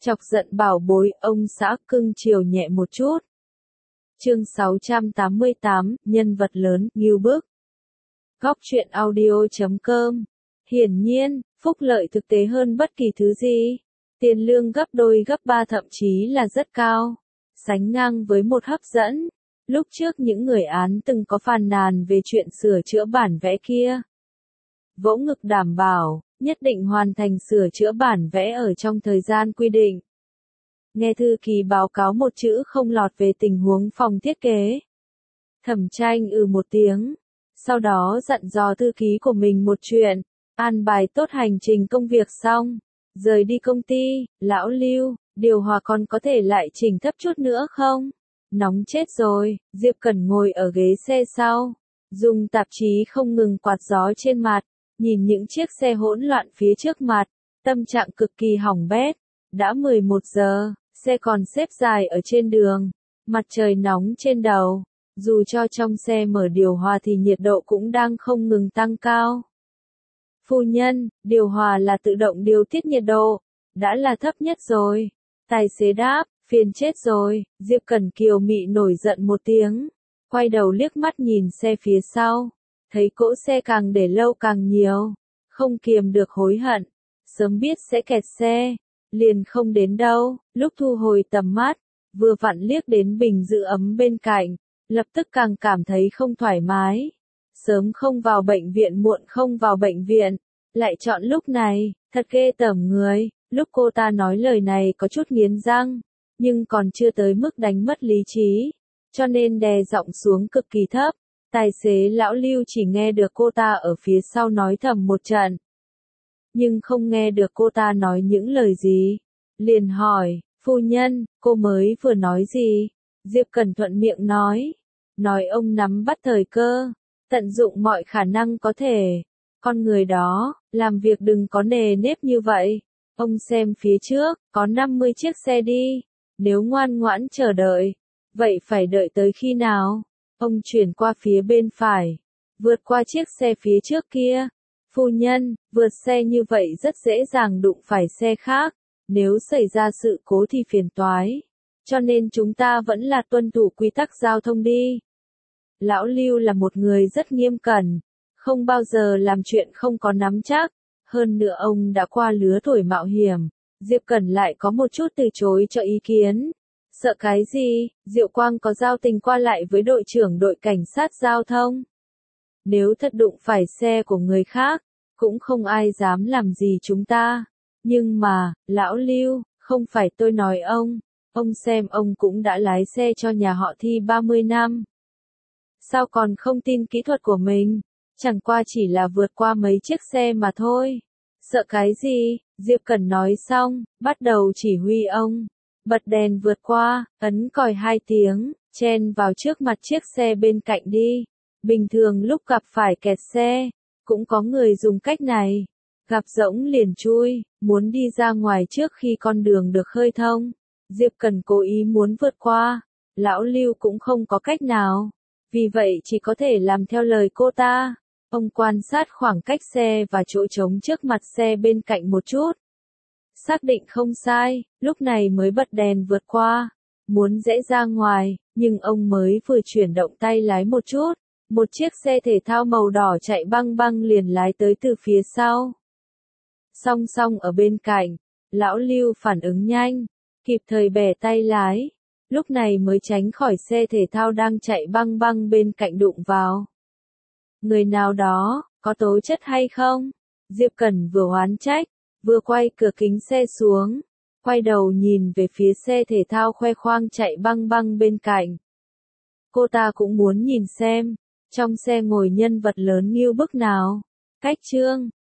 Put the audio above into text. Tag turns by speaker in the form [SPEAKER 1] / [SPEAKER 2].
[SPEAKER 1] Chọc giận bảo bối, ông xã cưng chiều nhẹ một chút. Chương 688, nhân vật lớn, ngưu bức. Góc truyện audio.com. Hiển nhiên, phúc lợi thực tế hơn bất kỳ thứ gì. Tiền lương gấp đôi gấp ba thậm chí là rất cao. Sánh ngang với một hấp dẫn. Lúc trước những người án từng có phàn nàn về chuyện sửa chữa bản vẽ kia. Vỗ ngực đảm bảo, nhất định hoàn thành sửa chữa bản vẽ ở trong thời gian quy định. Nghe thư ký báo cáo một chữ không lọt về tình huống phòng thiết kế. Thẩm Tranh một tiếng. Sau đó dặn dò thư ký của mình một chuyện. An bài tốt hành trình công việc xong. Rời đi công ty, lão Lưu, điều hòa còn có thể lại chỉnh thấp chút nữa không? Nóng chết rồi, Diệp Cẩn ngồi ở ghế xe sau. Dùng tạp chí không ngừng quạt gió trên mặt. Nhìn những chiếc xe hỗn loạn phía trước mặt. Tâm trạng cực kỳ hỏng bét. Đã 11 giờ, xe còn xếp dài ở trên đường. Mặt trời nóng trên đầu. Dù cho trong xe mở điều hòa thì nhiệt độ cũng đang không ngừng tăng cao. Phu nhân, điều hòa là tự động điều tiết nhiệt độ. Đã là thấp nhất rồi. Tài xế đáp, phiền chết rồi. Diệp Cẩn kiều mị nổi giận một tiếng. Quay đầu liếc mắt nhìn xe phía sau. Thấy cỗ xe càng để lâu càng nhiều. Không kiềm được hối hận. Sớm biết sẽ kẹt xe. Liền không đến đâu. Lúc thu hồi tầm mắt. Vừa vặn liếc đến bình giữ ấm bên cạnh. Lập tức càng cảm thấy không thoải mái. Sớm không vào bệnh viện muộn không vào bệnh viện. Lại chọn lúc này. Thật ghê tởm người. Lúc cô ta nói lời này có chút nghiến răng. Nhưng còn chưa tới mức đánh mất lý trí. Cho nên đè giọng xuống cực kỳ thấp. Tài xế lão Lưu chỉ nghe được cô ta ở phía sau nói thầm một trận. Nhưng không nghe được cô ta nói những lời gì. Liền hỏi, phu nhân, cô mới vừa nói gì? Diệp Cẩn thuận miệng nói. Nói ông nắm bắt thời cơ. Tận dụng mọi khả năng có thể. Con người đó, làm việc đừng có nề nếp như vậy. Ông xem phía trước, có 50 chiếc xe đi. Nếu ngoan ngoãn chờ đợi. Vậy phải đợi tới khi nào? Ông chuyển qua phía bên phải. Vượt qua chiếc xe phía trước kia. Phu nhân, vượt xe như vậy rất dễ dàng đụng phải xe khác. Nếu xảy ra sự cố thì phiền toái. Cho nên chúng ta vẫn là tuân thủ quy tắc giao thông đi. Lão Lưu là một người rất nghiêm cẩn. Không bao giờ làm chuyện không có nắm chắc. Hơn nữa ông đã qua lứa tuổi mạo hiểm. Diệp Cẩn lại có một chút từ chối cho ý kiến. Sợ cái gì? Diệu Quang có giao tình qua lại với đội trưởng đội cảnh sát giao thông. Nếu thật đụng phải xe của người khác, cũng không ai dám làm gì chúng ta. Nhưng mà, lão Lưu, không phải tôi nói ông xem ông cũng đã lái xe cho nhà họ Thi 30 năm. Sao còn không tin kỹ thuật của mình? Chẳng qua chỉ là vượt qua mấy chiếc xe mà thôi. Sợ cái gì? Diệp Cẩn nói xong, bắt đầu chỉ huy ông. Bật đèn vượt qua, ấn còi 2 tiếng, chen vào trước mặt chiếc xe bên cạnh đi. Bình thường lúc gặp phải kẹt xe, cũng có người dùng cách này. Gặp rỗng liền chui, muốn đi ra ngoài trước khi con đường được khơi thông. Diệp Cẩn cố ý muốn vượt qua, lão Lưu cũng không có cách nào. Vì vậy chỉ có thể làm theo lời cô ta. Ông quan sát khoảng cách xe và chỗ trống trước mặt xe bên cạnh một chút. Xác định không sai, lúc này mới bật đèn vượt qua. Muốn rẽ ra ngoài, nhưng ông mới vừa chuyển động tay lái một chút. Một chiếc xe thể thao màu đỏ chạy băng băng liền lái tới từ phía sau. Song song ở bên cạnh, lão Lưu phản ứng nhanh, kịp thời bẻ tay lái. Lúc này mới tránh khỏi xe thể thao đang chạy băng băng bên cạnh đụng vào. Người nào đó, có tố chất hay không? Diệp Cẩn vừa oán trách, vừa quay cửa kính xe xuống, quay đầu nhìn về phía xe thể thao khoe khoang chạy băng băng bên cạnh. Cô ta cũng muốn nhìn xem, trong xe ngồi nhân vật lớn ngưu bức nào. Cách chương